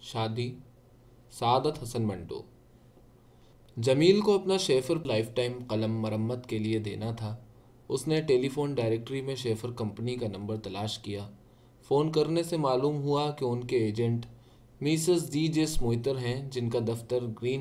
شادی، سعادت حسن منٹو۔ جمیل کو اپنا شیفر لائف ٹائم قلم مرمت کے لیے دینا تھا۔ اس نے ٹیلی فون ڈائریکٹری میں شیفر کمپنی کا نمبر تلاش کیا۔ فون کرنے سے معلوم ہوا کہ ان کے ایجنٹ میسز دی جے سموئتر ہیں، جن کا دفتر گرین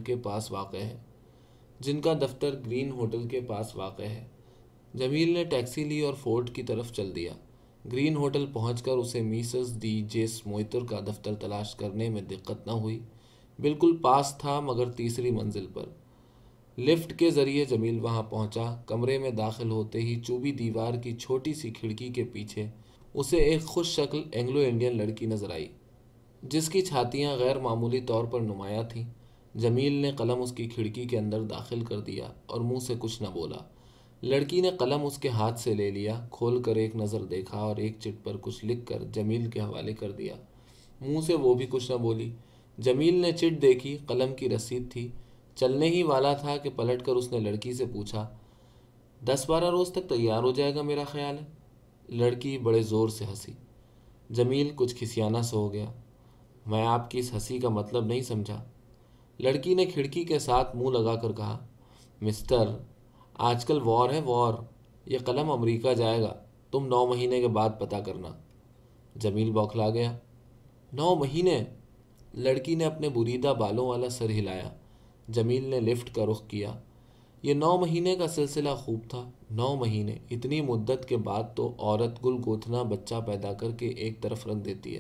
ہوٹل کے پاس واقع ہے۔ جمیل نے ٹیکسی لی اور فورٹ کی طرف چل دیا۔ گرین ہوٹل پہنچ کر اسے میسز دی جے سموئتر کا دفتر تلاش کرنے میں دقت نہ ہوئی۔ بالکل پاس تھا، مگر تیسری منزل پر۔ لفٹ کے ذریعے جمیل وہاں پہنچا۔ کمرے میں داخل ہوتے ہی چوبی دیوار کی چھوٹی سی کھڑکی کے پیچھے اسے ایک خوش شکل اینگلو انڈین لڑکی نظر آئی، جس کی چھاتیاں غیر معمولی طور پر نمایاں تھیں۔ جمیل نے قلم اس کی کھڑکی کے اندر داخل کر دیا اور منہ سے کچھ نہ بولا۔ لڑکی نے قلم اس کے ہاتھ سے لے لیا، کھول کر ایک نظر دیکھا اور ایک چٹ پر کچھ لکھ کر جمیل کے حوالے کر دیا۔ منہ سے وہ بھی کچھ نہ بولی۔ جمیل نے چٹ دیکھی، قلم کی رسید تھی۔ چلنے ہی والا تھا کہ پلٹ کر اس نے لڑکی سے پوچھا، 10-12 روز تک تیار ہو جائے گا میرا خیال ہے؟ لڑکی بڑے زور سے ہنسی۔ جمیل کچھ کھسیانہ سا ہو گیا۔ میں آپ کی اس ہنسی کا مطلب نہیں سمجھا۔ لڑکی نے کھڑکی کے ساتھ منہ لگا کر کہا، مسٹر، آج کل وار ہے، وار۔ یہ قلم امریکہ جائے گا، تم 9 مہینے کے بعد پتہ کرنا۔ جمیل بوکھلا گیا۔ 9 مہینے؟ لڑکی نے اپنے بریدہ بالوں والا سر ہلایا۔ جمیل نے لفٹ کا رخ کیا۔ یہ 9 مہینے کا سلسلہ خوب تھا۔ 9 مہینے، اتنی مدت کے بعد تو عورت گل گوتھنا بچہ پیدا کر کے ایک طرف رکھ دیتی ہے۔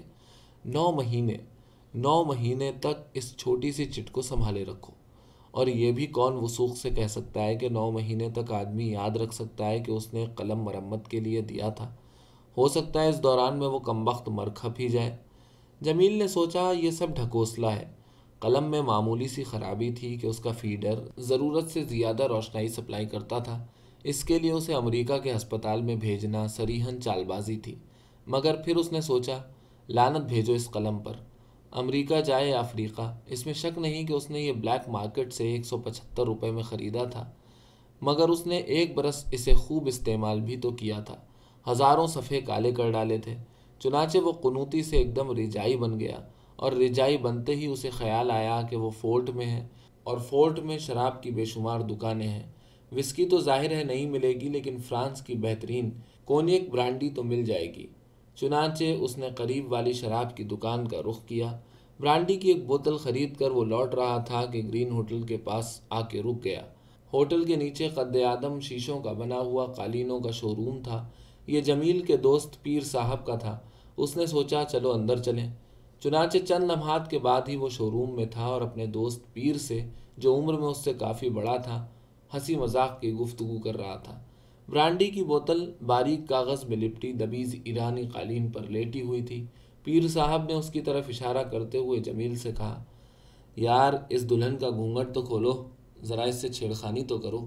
9 مہینے تک اس چھوٹی سی چٹ کو سنبھالے رکھو۔ اور یہ بھی کون وثوق سے کہہ سکتا ہے کہ 9 مہینے تک آدمی یاد رکھ سکتا ہے کہ اس نے قلم مرمت کے لیے دیا تھا؟ ہو سکتا ہے اس دوران میں وہ کمبخت مر کھپ ہی جائے۔ جمیل نے سوچا، یہ سب ڈھکوسلا ہے۔ قلم میں معمولی سی خرابی تھی کہ اس کا فیڈر ضرورت سے زیادہ روشنائی سپلائی کرتا تھا۔ اس کے لیے اسے امریکہ کے ہسپتال میں بھیجنا صریحاً چال بازی تھی۔ مگر پھر اس نے سوچا، لعنت بھیجو اس قلم پر۔ امریکہ جائے یا افریقہ، اس میں شک نہیں کہ اس نے یہ بلیک مارکیٹ سے 175 روپے میں خریدا تھا، مگر اس نے ایک برس اسے خوب استعمال بھی تو کیا تھا۔ ہزاروں صفحے کالے کر ڈالے تھے۔ چنانچہ وہ قنوطی سے ایک دم رجائی بن گیا، اور رجائی بنتے ہی اسے خیال آیا کہ وہ فورٹ میں ہے، اور فورٹ میں شراب کی بے شمار دکانیں ہیں۔ وسکی تو ظاہر ہے نہیں ملے گی، لیکن فرانس کی بہترین کونیک برانڈی تو مل جائے گی۔ چنانچہ اس نے قریب والی شراب کی دکان کا رخ کیا۔ برانڈی کی ایک بوتل خرید کر وہ لوٹ رہا تھا کہ گرین ہوٹل کے پاس آ کے رک گیا۔ ہوٹل کے نیچے قد آدم شیشوں کا بنا ہوا قالینوں کا شو روم تھا۔ یہ جمیل کے دوست پیر صاحب کا تھا۔ اس نے سوچا، چلو اندر چلیں۔ چنانچہ چند لمحات کے بعد ہی وہ شو روم میں تھا اور اپنے دوست پیر سے، جو عمر میں اس سے کافی بڑا تھا، ہنسی مذاق کی گفتگو کر رہا تھا۔ برانڈی کی بوتل باریک کاغذ میں لپٹی دبیز ایرانی قالین پر لیٹی ہوئی تھی۔ پیر صاحب نے اس کی طرف اشارہ کرتے ہوئے جمیل سے کہا، یار اس دلہن کا گھونگھٹ تو کھولو، ذرا اس سے چھیڑخانی تو کرو۔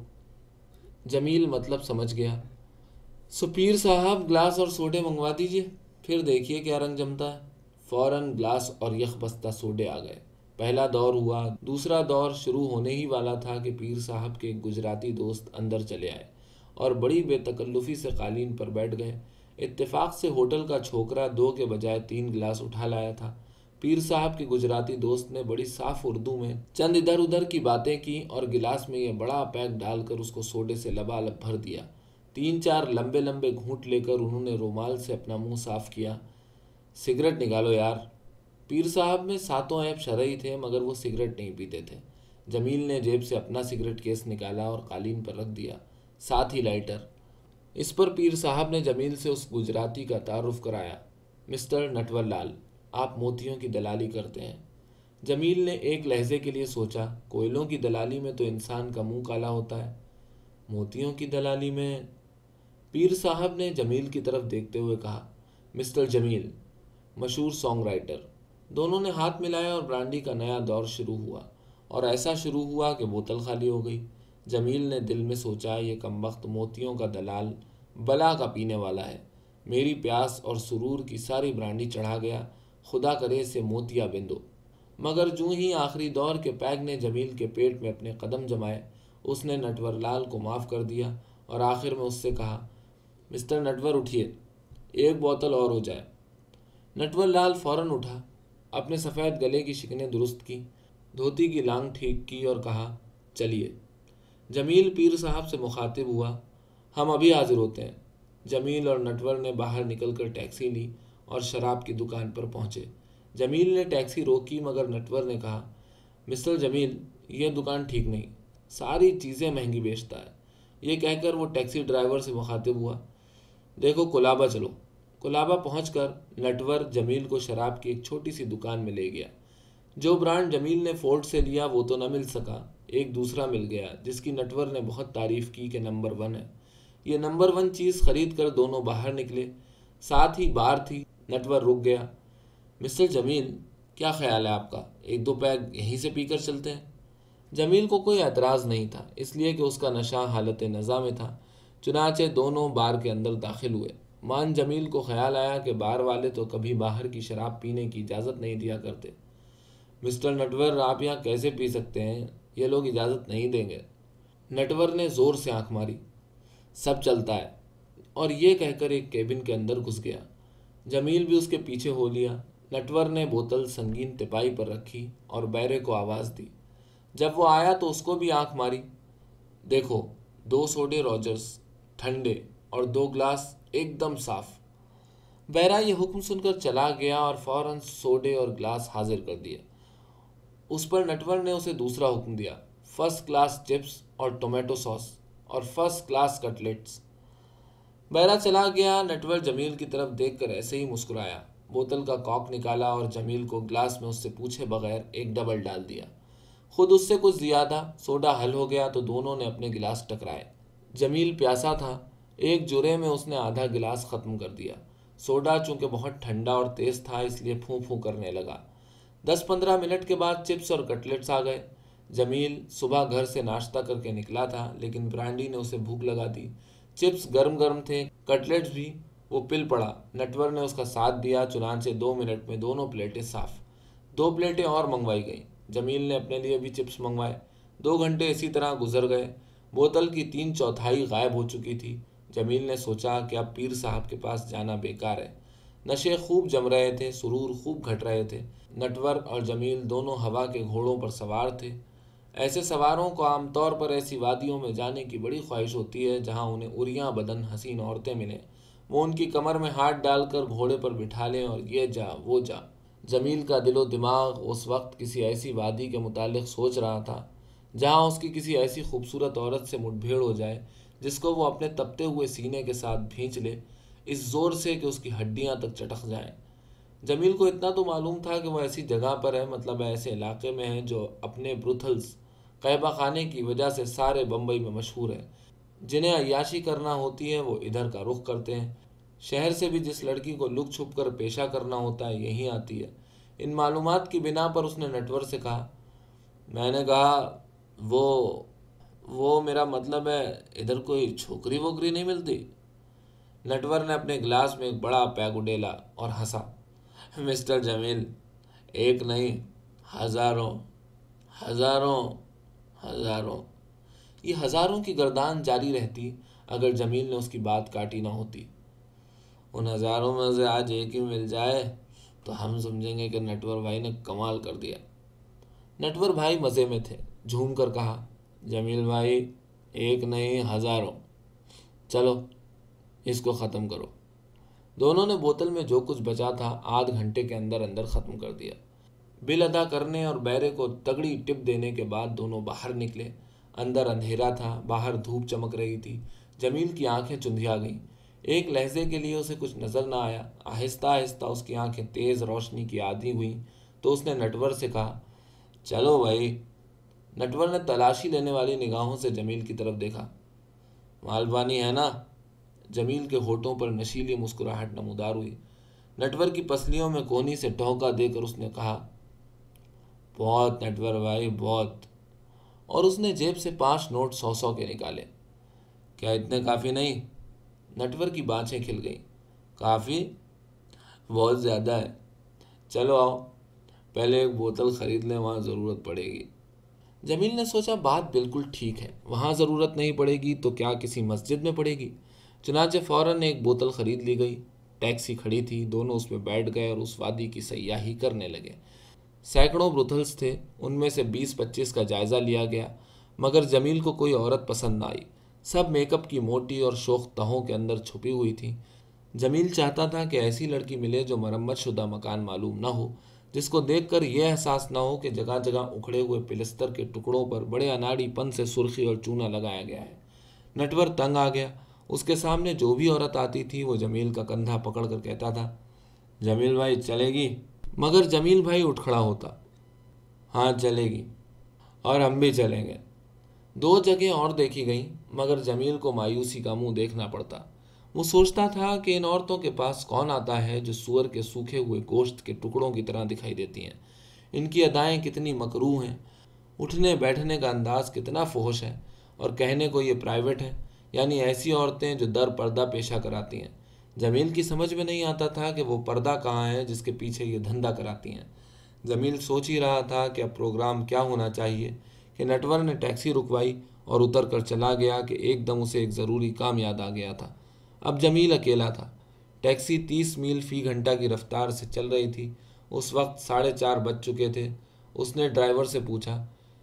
جمیل مطلب سمجھ گیا۔ سو پیر صاحب، گلاس اور سوڈے منگوا دیجئے، پھر دیکھیے کیا رنگ جمتا ہے۔ فوراً گلاس اور یک بستہ سوڈے آ گئے۔ پہلا دور ہوا۔ دوسرا دور شروع ہونے ہی والا تھا کہ پیر صاحب کے گجراتی دوست اندر چلے آئے اور بڑی بے تکلفی سے قالین پر بیٹھ گئے۔ اتفاق سے ہوٹل کا چھوکرا 2 کے بجائے 3 گلاس اٹھا لایا تھا۔ پیر صاحب کے گجراتی دوست نے بڑی صاف اردو میں چند ادھر ادھر کی باتیں کی اور گلاس میں یہ بڑا پیک ڈال کر اس کو سوڈے سے لبالب بھر دیا۔ 3-4 لمبے لمبے گھونٹ لے کر انہوں نے رومال سے اپنا منہ صاف کیا۔ سگریٹ نکالو یار۔ پیر صاحب میں ساتوں عیب شرعی تھے، مگر وہ سگریٹ نہیں پیتے تھے۔ جمیل نے جیب سے اپنا سگریٹ کیس نکالا اور قالین پر رکھ دیا، ساتھ ہی لائٹر۔ اس پر پیر صاحب نے جمیل سے اس گجراتی کا تعارف کرایا، مسٹر نٹور لال، آپ موتیوں کی دلالی کرتے ہیں۔ جمیل نے ایک لہجے کے لیے سوچا، کوئلوں کی دلالی میں تو انسان کا منہ کالا ہوتا ہے، موتیوں کی دلالی میں؟ پیر صاحب نے جمیل کی طرف دیکھتے ہوئے کہا، مسٹر جمیل، مشہور سانگ رائٹر۔ دونوں نے ہاتھ ملایا اور برانڈی کا نیا دور شروع ہوا، اور ایسا شروع ہوا کہ بوتل خالی ہو گئی۔ جمیل نے دل میں سوچا، یہ کمبخت موتیوں کا دلال بلا کا پینے والا ہے۔ میری پیاس اور سرور کی ساری برانڈی چڑھا گیا، خدا کرے اسے موتیا بندو۔ مگر جوں ہی آخری دور کے پیگ نے جمیل کے پیٹ میں اپنے قدم جمائے، اس نے نٹور لال کو معاف کر دیا اور آخر میں اس سے کہا، مسٹر نٹور اٹھیے، ایک بوتل اور ہو جائے۔ نٹور لال فوراً اٹھا۔ اپنے سفید گلے کی شکنیں درست کی، دھوتی کی لانگ ٹھیک کی اور کہا چلیے۔ جمیل پیر صاحب سے مخاطب ہوا، ہم ابھی حاضر ہوتے ہیں۔ جمیل اور نٹور نے باہر نکل کر ٹیکسی لی اور شراب کی دکان پر پہنچے۔ جمیل نے ٹیکسی روکی مگر نٹور نے کہا، مسٹر جمیل، یہ دکان ٹھیک نہیں، ساری چیزیں مہنگی بیچتا ہے۔ یہ کہہ کر وہ ٹیکسی ڈرائیور سے مخاطب ہوا، دیکھو کولابہ چلو۔ کولابہ پہنچ کر نٹور جمیل کو شراب کی ایک چھوٹی سی دکان میں لے گیا۔ جو برانڈ جمیل نے فورٹ سے لیا وہ تو نہ مل سکا، ایک دوسرا مل گیا جس کی نٹور نے بہت تعریف کی کہ نمبر 1 ہے۔ یہ نمبر 1 چیز خرید کر دونوں باہر نکلے۔ ساتھ ہی بار تھی۔ نٹور رک گیا۔ مسٹر جمیل، کیا خیال ہے آپ کا؟ ایک دو پیگ یہیں سے پی کر چلتے ہیں؟ جمیل کو کوئی اعتراض نہیں تھا، اس لیے کہ اس کا نشہ حالت نزا میں تھا۔ چنانچہ دونوں بار کے اندر داخل ہوئے۔ مان جمیل کو خیال آیا کہ بار والے تو کبھی باہر کی شراب پینے کی اجازت نہیں دیا کرتے۔ مسٹر نٹور، آپ یہاں کیسے پی سکتے ہیں؟ یہ لوگ اجازت نہیں دیں گے۔ نٹور نے زور سے آنکھ ماری۔ سب چلتا ہے، اور یہ کہہ کر ایک کیبن کے اندر گھس گیا۔ جمیل بھی اس کے پیچھے ہو لیا۔ نٹور نے بوتل سنگین تپائی پر رکھی اور بیرے کو آواز دی۔ جب وہ آیا تو اس کو بھی آنکھ ماری۔ دیکھو، 2 سوڈے روجرز، ٹھنڈے، اور 2 گلاس ایک دم صاف۔ بیرا یہ حکم سن کر چلا گیا اور فوراً سوڈے اور گلاس حاضر کر دیے۔ اس پر نٹور نے اسے دوسرا حکم دیا، فرسٹ کلاس چپس اور ٹومیٹو ساس اور فرسٹ کلاس کٹلیٹس۔ بیرا چلا گیا۔ نٹور جمیل کی طرف دیکھ کر ایسے ہی مسکرایا، بوتل کا کاک نکالا اور جمیل کو گلاس میں اس سے پوچھے بغیر ایک ڈبل ڈال دیا۔ خود اس سے کچھ زیادہ۔ سوڈا حل ہو گیا تو دونوں نے اپنے گلاس ٹکرائے۔ جمیل پیاسا تھا، ایک جرعے میں اس نے آدھا گلاس ختم کر دیا۔ سوڈا چونکہ بہت ٹھنڈا اور تیز تھا اس لیے پھوں پھوں کرنے لگا۔ 10-15 منٹ کے بعد چپس اور کٹلیٹس آ گئے۔ جمیل صبح گھر سے ناشتہ کر کے نکلا تھا لیکن برانڈی نے اسے بھوک لگا دی۔ چپس گرم گرم تھے، کٹلیٹس بھی۔ وہ پل پڑا۔ نٹور نے اس کا ساتھ دیا، چنانچہ 2 منٹ میں دونوں پلیٹیں صاف۔ 2 پلیٹیں اور منگوائی گئیں۔ جمیل نے اپنے لیے بھی چپس منگوائے۔ 2 گھنٹے اسی طرح گزر گئے۔ بوتل کی 3/4 غائب ہو چکی تھی۔ جمیل نے سوچا کہ اب پیر صاحب کے پاس جانا بیکار ہے۔ نشے خوب جم رہے تھے، سرور خوب گھٹ رہے تھے۔ نٹور اور جمیل دونوں ہوا کے گھوڑوں پر سوار تھے۔ ایسے سواروں کو عام طور پر ایسی وادیوں میں جانے کی بڑی خواہش ہوتی ہے جہاں انہیں عریاں بدن حسین عورتیں ملیں، وہ ان کی کمر میں ہاتھ ڈال کر گھوڑے پر بٹھا لیں اور یہ جا وہ جا۔ جمیل کا دل و دماغ اس وقت کسی ایسی وادی کے متعلق سوچ رہا تھا جہاں اس کی کسی ایسی خوبصورت عورت سے مٹ بھیڑ ہو جائے جس کو وہ اپنے تپتے ہوئے سینے کے ساتھ بھینچ لے، اس زور سے کہ اس کی ہڈیاں تک چٹک جائیں۔ جمیل کو اتنا تو معلوم تھا کہ وہ ایسی جگہ پر ہے، مطلب ایسے علاقے میں ہے جو اپنے بروتھلز، قہبہ خانے کی وجہ سے سارے بمبئی میں مشہور ہے۔ جنہیں عیاشی کرنا ہوتی ہے وہ ادھر کا رخ کرتے ہیں۔ شہر سے بھی جس لڑکی کو لک چھپ کر پیشہ کرنا ہوتا ہے یہیں آتی ہے۔ ان معلومات کی بنا پر اس نے نٹور سے کہا، میں نے کہا وہ میرا مطلب ہے ادھر کوئی چھوکری ووکری نہیں ملتی؟ نٹور نے اپنے گلاس میں ایک بڑا پیگ اڈیلا اور ہنسا، مسٹر جمیل، ایک نہیں، ہزاروں ہزاروں ہزاروں۔ یہ ہزاروں کی گردان جاری رہتی اگر جمیل نے اس کی بات کاٹی نہ ہوتی۔ ان ہزاروں میں سے آج ایک ہی مل جائے تو ہم سمجھیں گے کہ نٹور بھائی نے کمال کر دیا۔ نٹور بھائی مزے میں تھے، جھوم کر کہا، جمیل بھائی، ایک نہیں، ہزاروں۔ چلو اس کو ختم کرو۔ دونوں نے بوتل میں جو کچھ بچا تھا آدھ گھنٹے کے اندر اندر ختم کر دیا۔ بل ادا کرنے اور بیرے کو تگڑی ٹپ دینے کے بعد دونوں باہر نکلے۔ اندر اندھیرا تھا، باہر دھوپ چمک رہی تھی۔ جمیل کی آنکھیں چندھیا گئیں۔ ایک لہجے کے لیے اسے کچھ نظر نہ آیا۔ آہستہ آہستہ اس کی آنکھیں تیز روشنی کی عادی ہوئیں تو اس نے نٹور سے کہا، چلو بھائی۔ نٹور نے تلاشی لینے والی نگاہوں سے جمیل کی طرف دیکھا۔ مال پانی ہے نا؟ جمیل کے ہونٹوں پر نشیلی مسکراہٹ نمودار ہوئی۔ نٹور کی پسلیوں میں کونی سے ٹھونکا دے کر اس نے کہا، بہت نٹور بھائی، بہت۔ اور اس نے جیب سے 5 نوٹ 100 کے نکالے۔ کیا اتنے کافی نہیں؟ نٹور کی بانچیں کھل گئیں۔ کافی؟ بہت زیادہ ہے۔ چلو آؤ، پہلے ایک بوتل خرید لیں، وہاں ضرورت پڑے گی۔ جمیل نے سوچا بات بالکل ٹھیک ہے، وہاں ضرورت نہیں پڑے گی تو کیا کسی مسجد میں پڑے گی؟ چنانچہ فوراً ایک بوتل خرید لی گئی۔ ٹیکسی کھڑی تھی، دونوں اس میں بیٹھ گئے اور اس وادی کی سیاحی کرنے لگے۔ سینکڑوں بروتھلز تھے، ان میں سے 20-25 کا جائزہ لیا گیا، مگر جمیل کو کوئی عورت پسند نہ آئی۔ سب میک اپ کی موٹی اور شوخ تہوں کے اندر چھپی ہوئی تھیں۔ جمیل چاہتا تھا کہ ایسی لڑکی ملے جو مرمت شدہ مکان معلوم نہ ہو، جس کو دیکھ کر یہ احساس نہ ہو کہ جگہ جگہ اکھڑے ہوئے پلستر کے ٹکڑوں پر بڑے اناڑی پن سے سرخی اور چونا لگایا گیا ہے۔ نٹور تنگ آ گیا۔ اس کے سامنے جو بھی عورت آتی تھی وہ جمیل کا کندھا پکڑ کر کہتا تھا، جمیل بھائی چلے گی؟ مگر جمیل بھائی اٹھ کھڑا ہوتا، ہاں چلے گی، اور ہم بھی چلیں گے۔ 2 جگہیں اور دیکھی گئیں، مگر جمیل کو مایوسی کا منہ دیکھنا پڑتا۔ وہ سوچتا تھا کہ ان عورتوں کے پاس کون آتا ہے جو سور کے سوکھے ہوئے گوشت کے ٹکڑوں کی طرح دکھائی دیتی ہیں۔ ان کی ادائیں کتنی مکروہ ہیں، اٹھنے بیٹھنے کا انداز کتنا فحش ہے، اور کہنے کو یہ پرائیویٹ ہے، یعنی ایسی عورتیں جو در پردہ پیشہ کراتی ہیں۔ جمیل کی سمجھ میں نہیں آتا تھا کہ وہ پردہ کہاں ہے جس کے پیچھے یہ دھندا کراتی ہیں۔ جمیل سوچ ہی رہا تھا کہ اب پروگرام کیا ہونا چاہیے کہ نٹور نے ٹیکسی رکوائی اور اتر کر چلا گیا کہ ایک دم اسے ایک ضروری کام یاد آ گیا تھا۔ اب جمیل اکیلا تھا۔ ٹیکسی 30 میل فی گھنٹہ کی رفتار سے چل رہی تھی۔ اس وقت 4:30 بج چکے تھے۔ اس نے ڈرائیور سے پوچھا،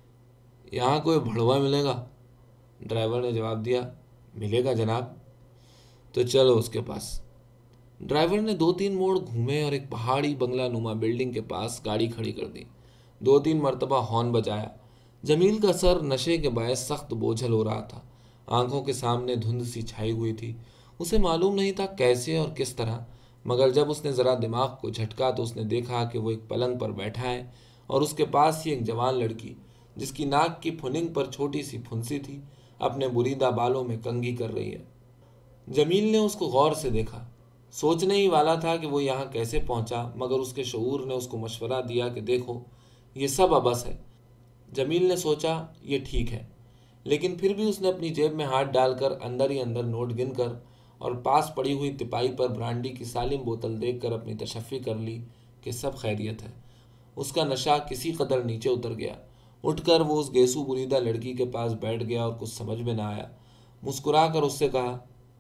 یہاں کوئی بھڑوا ملے گا؟ ڈرائیور نے جواب دیا، ملے گا جناب۔ تو چلو اس کے پاس۔ ڈرائیور نے 2-3 موڑ گھومے اور ایک پہاڑی بنگلہ نما بلڈنگ کے پاس گاڑی کھڑی کر دی۔ 2-3 مرتبہ ہارن بجایا۔ جمیل کا سر نشے کے باعث سخت بوجھل ہو رہا تھا۔ آنکھوں کے سامنے دھند سی چھائی ہوئی تھی۔ اسے معلوم نہیں تھا کیسے اور کس طرح، مگر جب اس نے ذرا دماغ کو جھٹکا تو اس نے دیکھا کہ وہ ایک پلنگ پر بیٹھا ہے اور اس کے پاس ہی ایک جوان لڑکی، جس کی ناک کی پھننگ پر چھوٹی سی پھنسی تھی، اپنے بریدہ بالوں میں کنگھی کر رہی ہے۔ جمیل نے اس کو غور سے دیکھا۔ سوچنے ہی والا تھا کہ وہ یہاں کیسے پہنچا، مگر اس کے شعور نے اس کو مشورہ دیا کہ دیکھو یہ سب عبث ہے۔ جمیل نے سوچا یہ ٹھیک ہے، لیکن پھر بھی اس نے اپنی جیب میں ہاتھ ڈال کر اندر ہی اندر نوٹ گن کر اور پاس پڑی ہوئی تپائی پر برانڈی کی سالم بوتل دیکھ کر اپنی تشفی کر لی کہ سب خیریت ہے۔ اس کا نشہ کسی قدر نیچے اتر گیا۔ اٹھ کر وہ اس گیسو بریدہ لڑکی کے پاس بیٹھ گیا اور کچھ سمجھ میں نہ آیا۔ مسکرا کر اس سے کہا،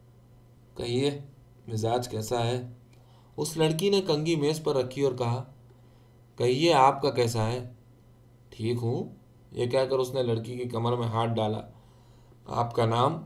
کہیے مزاج کیسا ہے؟ اس لڑکی نے کنگھی میز پر رکھی اور کہا، کہیے آپ کا کیسا ہے؟ ٹھیک ہوں، یہ کہہ کر اس نے لڑکی کی کمر میں ہاتھ ڈالا۔ آپ کا نام؟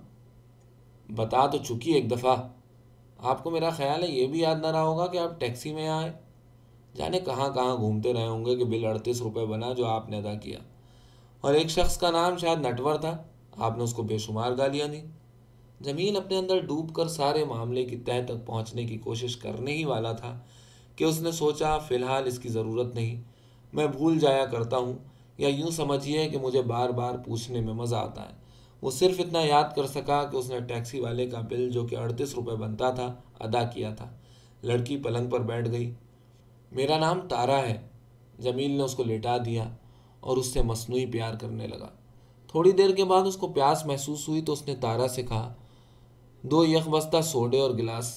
بتا تو چکی ایک دفعہ۔ آپ کو میرا خیال ہے یہ بھی یاد نہ رہا ہوگا کہ آپ ٹیکسی میں آئے۔ جانے کہاں کہاں گھومتے رہے ہوں گے کہ بل 38 روپے بنا جو آپ نے ادا کیا، اور ایک شخص کا نام شاید نٹور تھا، آپ نے اس کو بے شمار گالیاں دیں۔ جمیل اپنے اندر ڈوب کر سارے معاملے کی تہہ تک پہنچنے کی کوشش کرنے ہی والا تھا کہ اس نے سوچا فی الحال اس کی ضرورت نہیں، میں بھول جایا کرتا ہوں، یا یوں سمجھیے کہ مجھے بار بار پوچھنے میں مزہ آتا ہے۔ وہ صرف اتنا یاد کر سکا کہ اس نے ٹیکسی والے کا بل جو کہ 38 روپے بنتا تھا ادا کیا تھا۔ لڑکی پلنگ پر بیٹھ گئی۔ میرا نام تارا ہے۔ جمیل نے اس کو لیٹا دیا اور اس سے مصنوعی پیار کرنے لگا۔ تھوڑی دیر کے بعد اس کو پیاس محسوس ہوئی تو اس نے تارا سے کہا، 2 یک بستہ سوڈے اور گلاس۔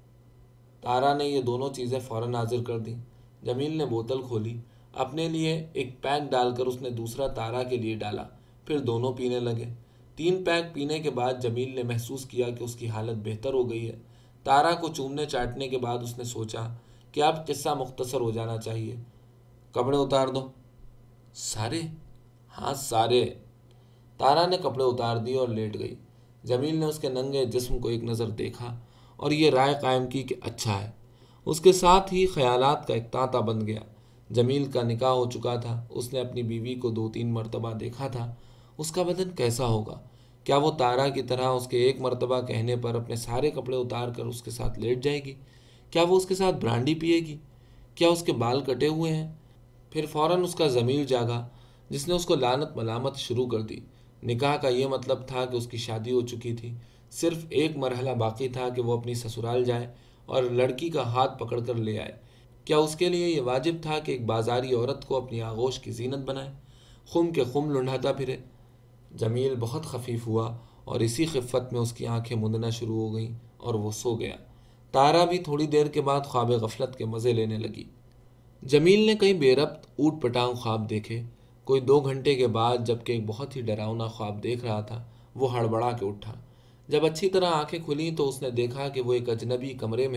تارا نے یہ دونوں چیزیں فوراً حاضر کر دیں۔ جمیل نے بوتل کھولی، اپنے لیے ایک پیک ڈال کر اس نے دوسرا تارا کے لیے ڈالا، پھر دونوں پینے لگے۔ 3 پیک پینے کے بعد جمیل نے محسوس کیا کہ اس کی حالت بہتر ہو گئی ہے۔ تارا کو چومنے چاٹنے کے بعد اس نے سوچا کہ اب قصہ مختصر ہو جانا چاہیے۔ کپڑے اتار دو۔ سارے؟ ہاں سارے۔ تارا نے کپڑے اتار دیے اور لیٹ گئی۔ جمیل نے اس کے ننگے جسم کو ایک نظر دیکھا اور یہ رائے قائم کی کہ اچھا ہے۔ اس کے ساتھ ہی خیالات کا ایک تانتا بن گیا۔ جمیل کا نکاح ہو چکا تھا، اس نے اپنی بیوی کو 2-3 مرتبہ دیکھا تھا۔ اس کا بدن کیسا ہوگا؟ کیا وہ تارا کی طرح اس کے ایک مرتبہ کہنے پر اپنے سارے کپڑے اتار کر اس کے ساتھ لیٹ جائے گی؟ کیا وہ اس کے ساتھ برانڈی پیے گی؟ کیا اس کے بال کٹے ہوئے ہیں؟ پھر فوراً اس کا ضمیر جاگا، جس نے اس کو لعنت ملامت شروع کر دی۔ نکاح کا یہ مطلب تھا کہ اس کی شادی ہو چکی تھی، صرف ایک مرحلہ باقی تھا کہ وہ اپنی سسرال جائے اور لڑکی کا ہاتھ پکڑ کر لے آئے۔ کیا اس کے لیے یہ واجب تھا کہ ایک بازاری عورت کو اپنی آغوش کی زینت بنائے، خم کے خم لنڈھاتا پھرے؟ جمیل بہت خفیف ہوا اور اسی خفت میں اس کی آنکھیں مندنا شروع ہو گئیں اور وہ سو گیا۔ تارا بھی تھوڑی دیر کے بعد خواب غفلت کے مزے لینے لگی۔ جمیل نے کئی بے ربط اوٹ پٹانگ خواب دیکھے۔ کوئی 2 گھنٹے کے بعد جبکہ ایک بہت ہی ڈراؤنا خواب دیکھ رہا تھا، وہ ہڑبڑا کے اٹھا۔ جب اچھی طرح آنکھیں کھلیں تو اس نے دیکھا کہ وہ ایک اجنبی کمرے میں ہے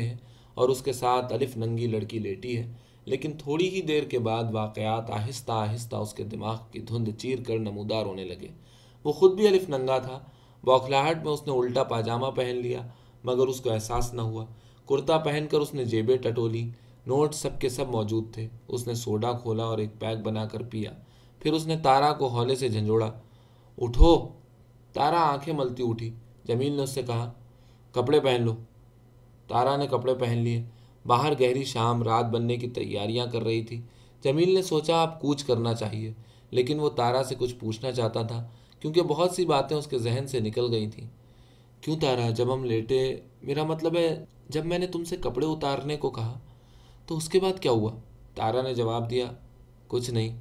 اور اس کے ساتھ الف ننگی لڑکی لیٹی ہے، لیکن تھوڑی ہی دیر کے بعد واقعات آہستہ آہستہ اس کے دماغ کی دھند چیر کر نمودار ہونے لگے۔ وہ خود بھی الف ننگا تھا۔ بوکھلاہٹ میں اس نے الٹا پاجامہ پہن لیا، مگر اس کو احساس نہ ہوا۔ کرتا پہن کر اس نے جیبیں ٹٹولی، نوٹ سب کے سب موجود تھے۔ اس نے سوڈا کھولا اور ایک پیک بنا کر پیا۔ پھر اس نے تارا کو ہولے سے جھنجھوڑا، اٹھو۔ تارا آنکھیں ملتی اٹھی۔ جمیل نے اس سے کہا، کپڑے پہن لو۔ تارا نے کپڑے پہن لیے۔ باہر گہری شام رات بننے کی تیاریاں کر رہی تھی۔ جمیل نے سوچا اب کوچ کرنا چاہیے، لیکن وہ تارا سے کچھ پوچھنا چاہتا تھا کیونکہ بہت سی باتیں اس کے ذہن سے نکل گئی تھیں۔ کیوں تارا، جب ہم لیٹے، میرا مطلب ہے جب میں نے تم سے کپڑے اتارنے کو کہا تو اس کے بعد کیا ہوا؟ تارا نے جواب دیا، کچھ نہیں،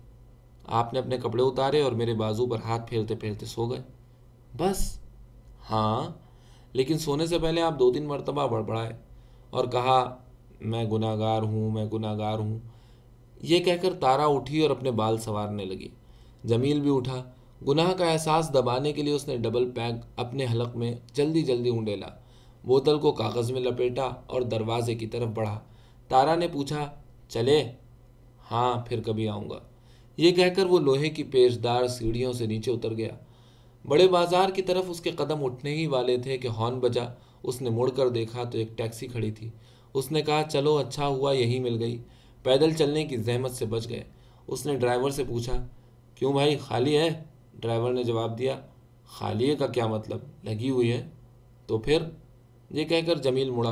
آپ نے اپنے کپڑے اتارے اور میرے بازو پر ہاتھ پھیرتے پھیرتے سو گئے، بس۔ ہاں، لیکن سونے سے پہلے آپ 2-3 مرتبہ بڑبڑائے اور کہا، میں گناہ گار ہوں، میں گناہ گار ہوں۔ یہ کہہ کر تارا اٹھی اور اپنے بال سنوارنے لگی۔ جمیل بھی اٹھا۔ گناہ کا احساس دبانے کے لیے اس نے ڈبل پیک اپنے حلق میں جلدی جلدی اونڈیلا، بوتل کو کاغذ میں لپیٹا اور دروازے کی طرف بڑھا۔ تارا نے پوچھا، چلے؟ ہاں، پھر کبھی آؤں گا۔ یہ کہہ کر وہ لوہے کی پیچدار سیڑھیوں سے نیچے اتر گیا۔ بڑے بازار کی طرف اس کے قدم اٹھنے ہی والے تھے کہ ہارن بجا۔ اس نے مڑ کر دیکھا تو ایک ٹیکسی کھڑی تھی۔ اس نے کہا، چلو اچھا ہوا یہی مل گئی، پیدل چلنے کی زحمت سے بچ گئے۔ اس نے ڈرائیور سے پوچھا، کیوں بھائی، خالی ہے؟ ڈرائیور نے جواب دیا، خالی ہے کا کیا مطلب، لگی ہوئی ہے۔ تو پھر؟ یہ کہہ کر جمیل مڑا،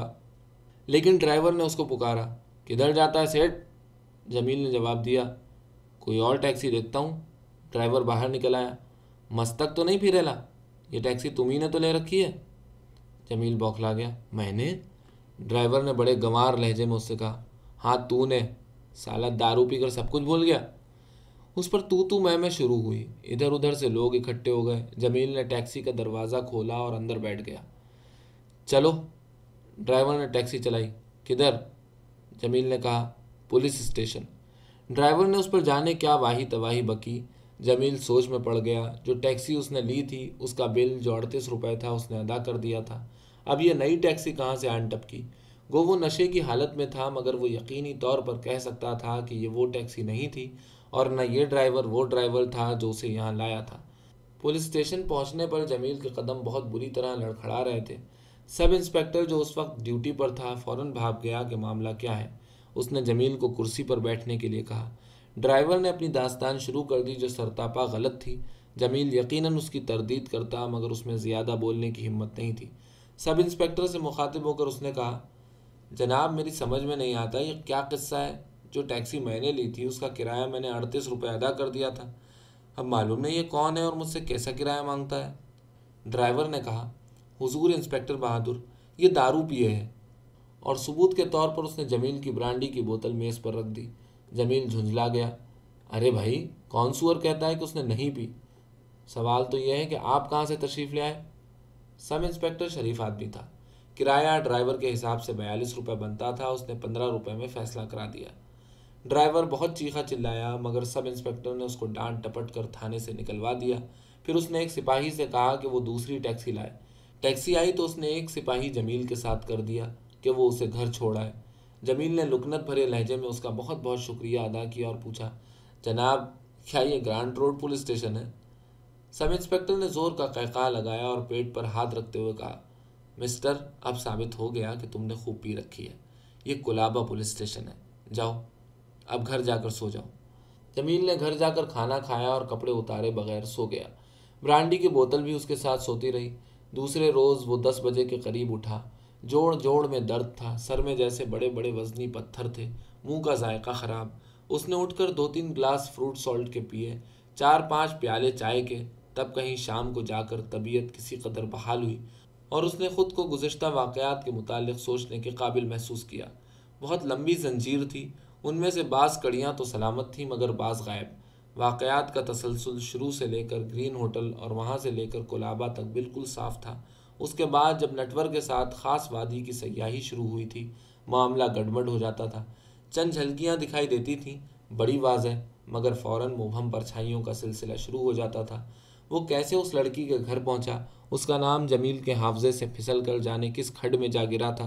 لیکن ڈرائیور نے اس کو پکارا، کدھر جاتا ہے سیٹ؟ جمیل نے جواب دیا، کوئی اور ٹیکسی دیکھتا ہوں۔ ڈرائیور باہر نکل آیا، مستک تو نہیں پھریلا، یہ ٹیکسی تمہیں نے تو لے رکھی ہے۔ جمیل بوکھلا گیا، میں نے؟ ڈرائیور نے بڑے گنوار لہجے میں اس سے کہا، ہاں تو نے، سالہ دارو پی کر سب کچھ بھول گیا۔ اس پر تو میں شروع ہوئی۔ ادھر ادھر سے لوگ اکٹھے ہو گئے۔ جمیل نے ٹیکسی کا دروازہ کھولا اور اندر بیٹھ گیا۔ چلو۔ ڈرائیور نے ٹیکسی چلائی۔ کدھر؟ جمیل نے کہا، پولیس اسٹیشن۔ ڈرائیور نے اس پر جانے کیا واہی تواہی بکی۔ جمیل سوچ میں پڑ گیا۔ جو ٹیکسی اس نے لی تھی اس کا بل جو 38 روپے تھا اس نے ادا کر دیا تھا۔ اب یہ نئی ٹیکسی کہاں سے آن ٹپکی؟ گو وہ نشے کی حالت میں تھا، مگر وہ یقینی طور پر کہہ سکتا تھا کہ یہ وہ ٹیکسی نہیں تھی اور نہ یہ ڈرائیور وہ ڈرائیور تھا جو اسے یہاں لایا تھا۔ پولیس اسٹیشن پہنچنے پر جمیل کے قدم بہت بری طرح لڑکھڑا رہے تھے۔ سب انسپکٹر جو اس وقت ڈیوٹی پر تھا فوراً بھاگ گیا کہ معاملہ کیا ہے۔ اس نے جمیل کو کرسی پر بیٹھنے کے لیے کہا۔ ڈرائیور نے اپنی داستان شروع کر دی جو سرتاپا غلط تھی۔ جمیل یقیناً اس کی تردید کرتا، مگر اس میں زیادہ بولنے کی ہمت نہیں تھی۔ سب انسپکٹر سے مخاطب ہو کر اس نے کہا، جناب میری سمجھ میں نہیں آتا یہ کیا قصہ ہے؟ جو ٹیکسی میں نے لی تھی اس کا کرایہ میں نے 38 روپے ادا کر دیا تھا۔ اب معلوم نہیں یہ کون ہے اور مجھ سے کیسا کرایہ مانگتا ہے؟ ڈرائیور نے کہا، حضور انسپکٹر بہادر، یہ دارو پیے ہے۔ اور ثبوت کے طور پر اس نے جمیل کی برانڈی کی بوتل میز پر رکھ دی۔ جمیل جھنجھلا گیا، ارے بھائی، کون سور کہتا ہے کہ اس نے نہیں پی؟ سوال تو یہ ہے کہ آپ کہاں سے تشریف لے آئے؟ سب انسپکٹر شریف آدمی تھا۔ کرایہ ڈرائیور کے حساب سے 42 روپے بنتا تھا، اس نے 15 روپے میں فیصلہ کرا دیا۔ ڈرائیور بہت چیخا چلایا، مگر سب انسپکٹر نے اس کو ڈانٹ ٹپٹ کر تھانے سے نکلوا دیا۔ پھر اس نے ایک سپاہی سے کہا کہ وہ دوسری ٹیکسی لائے۔ ٹیکسی آئی تو اس نے ایک سپاہی جمیل کے ساتھ کر دیا کہ وہ اسے گھر چھوڑ آئے۔ جمیل نے لکنت بھرے لہجے میں اس کا بہت بہت شکریہ ادا کیا اور پوچھا، جناب کیا یہ گرانٹ روڈ پولیس اسٹیشن ہے؟ سب انسپکٹر نے زور کا قہقہہ لگایا اور پیٹ پر ہاتھ رکھتے ہوئے کہا، مسٹر، اب ثابت ہو گیا کہ تم نے خوب پی رکھی ہے۔ یہ کولابا پولیس اسٹیشن ہے۔ جاؤ، اب گھر جا کر سو جاؤ۔ جمیل نے گھر جا کر کھانا کھایا اور کپڑے اتارے بغیر سو گیا۔ برانڈی کی بوتل بھی اس کے ساتھ سوتی رہی۔ دوسرے روز وہ 10 بجے کے قریب اٹھا۔ جوڑ جوڑ میں درد تھا، سر میں جیسے بڑے بڑے وزنی پتھر تھے، منہ کا ذائقہ خراب۔ اس نے اٹھ کر 2-3 گلاس فروٹ سالٹ کے پیے، 4-5 پیالے چائے کے، تب کہیں شام کو جا کر طبیعت کسی قدر بحال ہوئی اور اس نے خود کو گزشتہ واقعات کے متعلق سوچنے کے قابل محسوس کیا۔ بہت لمبی زنجیر تھی، ان میں سے بعض کڑیاں تو سلامت تھیں مگر بعض غائب۔ واقعات کا تسلسل شروع سے لے کر گرین ہوٹل اور وہاں سے لے کر کولابا تک بالکل صاف تھا۔ اس کے بعد جب نٹور کے ساتھ خاص وادی کی سیاحی شروع ہوئی تھی، معاملہ گڑبڑ ہو جاتا تھا۔ چند جھلکیاں دکھائی دیتی تھیں، بڑی واضح، مگر فوراً مبہم پرچھائیوں کا سلسلہ شروع ہو جاتا تھا۔ وہ کیسے اس لڑکی کے گھر پہنچا، اس کا نام جمیل کے حافظے سے پھسل کر جانے کس کھڈ میں جا گرا تھا،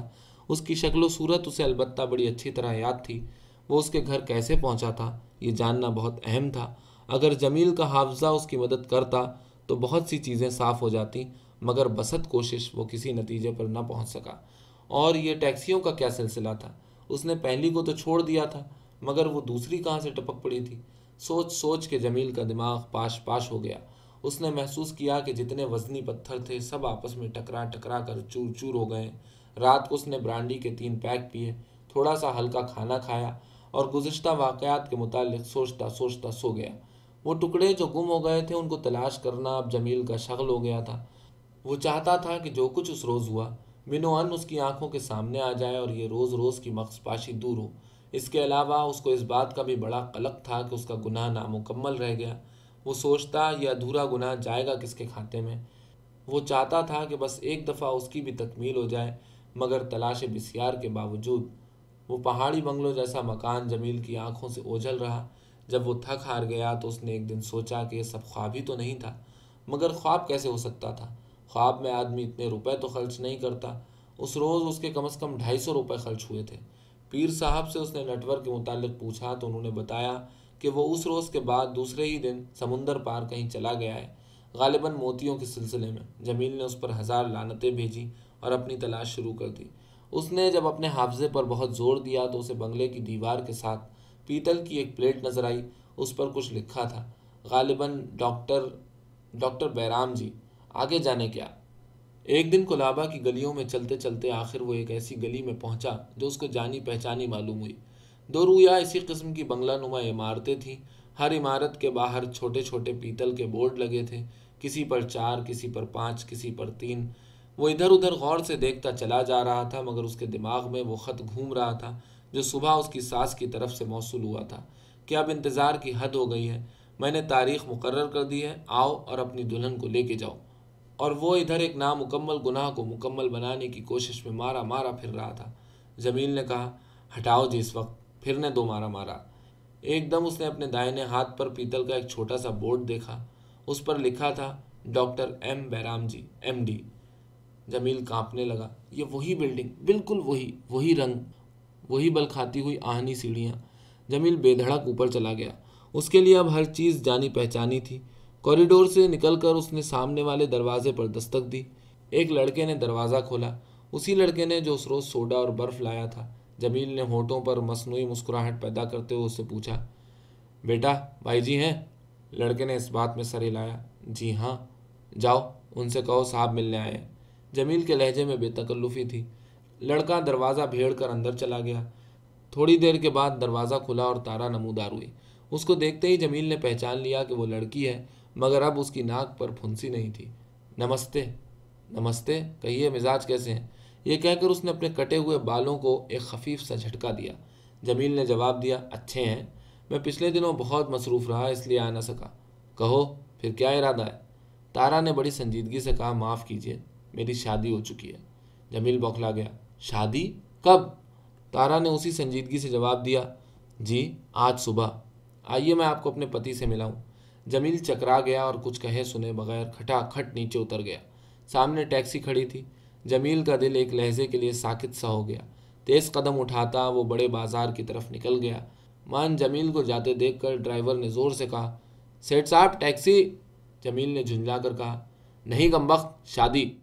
اس کی شکل و صورت اسے البتہ بڑی اچھی طرح یاد تھی۔ وہ اس کے گھر کیسے پہنچا تھا یہ جاننا بہت اہم تھا۔ اگر جمیل کا حافظہ اس کی مدد کرتا تو بہت سی چیزیں صاف ہو جاتی، مگر بسط کوشش وہ کسی نتیجے پر نہ پہنچ سکا۔ اور یہ ٹیکسیوں کا کیا سلسلہ تھا؟ اس نے پہلی کو تو چھوڑ دیا تھا، مگر وہ دوسری کہاں سے ٹپک پڑی تھی؟ سوچ سوچ کے جمیل کا دماغ پاش پاش ہو گیا۔ اس نے محسوس کیا کہ جتنے وزنی پتھر تھے سب آپس میں ٹکرا ٹکرا کر چور چور ہو گئے۔ رات کو اس نے برانڈی کے 3 پیک پیے، تھوڑا سا ہلکا کھانا کھایا اور گزشتہ واقعات کے متعلق سوچتا سوچتا سو گیا۔ وہ ٹکڑے جو گم ہو گئے تھے ان کو تلاش کرنا اب جمیل کا شغل ہو گیا تھا۔ وہ چاہتا تھا کہ جو کچھ اس روز ہوا منوعن اس کی آنکھوں کے سامنے آ جائے اور یہ روز روز کی مغز پاشی دور ہو۔ اس کے علاوہ اس کو اس بات کا بھی بڑا قلق تھا کہ اس کا گناہ نامکمل رہ گیا۔ وہ سوچتا یہ ادھورا گناہ جائے گا کس کے کھاتے میں؟ وہ چاہتا تھا کہ بس ایک دفعہ اس کی بھی تکمیل ہو جائے، مگر تلاش بسیار کے باوجود وہ پہاڑی بنگلوں جیسا مکان جمیل کی آنکھوں سے اوجھل رہا۔ جب وہ تھک ہار گیا تو اس نے ایک دن سوچا کہ یہ سب خواب ہی تو نہیں تھا۔ مگر خواب کیسے ہو سکتا تھا؟ خواب میں آدمی اتنے روپے تو خرچ نہیں کرتا۔ اس روز اس کے کم از کم 250 روپے خرچ ہوئے تھے۔ پیر صاحب سے اس نے نیٹ ورک کے متعلق پوچھا تو انہوں نے بتایا کہ وہ اس روز کے بعد دوسرے ہی دن سمندر پار کہیں چلا گیا ہے، غالباً موتیوں کے سلسلے میں۔ جمیل نے اس پر 1000 لعنتیں بھیجی اور اپنی تلاش شروع کر دی۔ اس نے جب اپنے حافظے پر بہت زور دیا تو اسے بنگلے کی دیوار کے ساتھ پیتل کی ایک پلیٹ نظر آئی۔ اس پر کچھ لکھا تھا، غالباً ڈاکٹر بیرام جی، آگے جانے کیا۔ ایک دن کولابا کی گلیوں میں چلتے چلتے آخر وہ ایک ایسی گلی میں پہنچا جو اس کو جانی پہچانی معلوم ہوئی۔ 2 رویا اسی قسم کی بنگلہ نما عمارتیں تھیں۔ ہر عمارت کے باہر چھوٹے چھوٹے پیتل کے بورڈ لگے تھے، کسی پر 4، کسی پر 5، کسی پر 3۔ وہ ادھر ادھر غور سے دیکھتا چلا جا رہا تھا، مگر اس کے دماغ میں وہ خط گھوم رہا تھا جو صبح اس کی ساس کی طرف سے موصول ہوا تھا کہ اب انتظار کی حد ہو گئی ہے، میں نے تاریخ مقرر کر دی ہے، آؤ اور اپنی دلہن کو لے کے جاؤ۔ اور وہ ادھر ایک نامکمل گناہ کو مکمل بنانے کی کوشش میں مارا مارا پھر رہا تھا۔ جمیل نے کہا، ہٹاؤ جی اس وقت، پھر نے 2 مارا مارا۔ ایک دم اس نے اپنے دائنے ہاتھ پر پیتل کا ایک چھوٹا سا بورڈ دیکھا، اس پر لکھا تھا doctor M Bairam ji M D. Jamil کانپنے لگا۔ یہ وہی بلڈنگ، بالکل وہی رنگ، وہی بل کھاتی ہوئی آہنی سیڑھیاں۔ جمیل بے دھڑک اوپر چلا گیا۔ اس کے لیے اب ہر چیز جانی پہچانی تھی۔ کوریڈور سے نکل کر اس نے سامنے والے دروازے پر دستک دی۔ ایک لڑکے نے دروازہ کھولا، اسی لڑکے نے جو اس روز سوڈا اور برف لایا تھا۔ جمیل نے ہونٹوں پر مصنوعی مسکراہٹ پیدا کرتے ہوئے اس سے پوچھا، بیٹا بھائی جی ہیں؟ لڑکے نے اس بات میں سر ہلایا، جی ہاں۔ جاؤ ان سے کہو صاحب ملنے آئے ہیں۔ جمیل کے لہجے میں بے تکلفی تھی۔ لڑکا دروازہ بھیڑ کر اندر چلا گیا۔ تھوڑی دیر کے بعد دروازہ کھلا اور تارا نمودار ہوئی۔ اس کو دیکھتے ہی جمیل نے پہچان لیا کہ وہ لڑکی ہے، مگر اب اس کی ناک پر پھنسی نہیں تھی۔ نمستے۔ نمستے، کہیے مزاج کیسے ہیں؟ یہ کہہ کر اس نے اپنے کٹے ہوئے بالوں کو ایک خفیف سا جھٹکا دیا۔ جمیل نے جواب دیا، اچھے ہیں، میں پچھلے دنوں بہت مصروف رہا اس لیے آ نہ سکا۔ کہو پھر کیا ارادہ ہے؟ تارا نے بڑی سنجیدگی سے کہا، معاف کیجیے، میری شادی ہو چکی ہے۔ جمیل بوکھلا گیا، شادی؟ کب؟ تارا نے اسی سنجیدگی سے جواب دیا، جی آج صبح۔ آئیے میں آپ کو اپنے پتی سے ملاؤں۔ جمیل چکرا گیا اور کچھ کہے سنے بغیر کھٹا کھٹ نیچے اتر گیا۔ سامنے ٹیکسی کھڑی تھی۔ جمیل کا دل ایک لہجے کے لیے ساکت سا ہو گیا۔ تیز قدم اٹھاتا وہ بڑے بازار کی طرف نکل گیا۔ مان جمیل کو جاتے دیکھ کر ڈرائیور نے زور سے کہا، سیٹ صاحب ٹیکسی۔ جمیل نے جھنجھلا کر کہا، نہیں کمبخت، شادی۔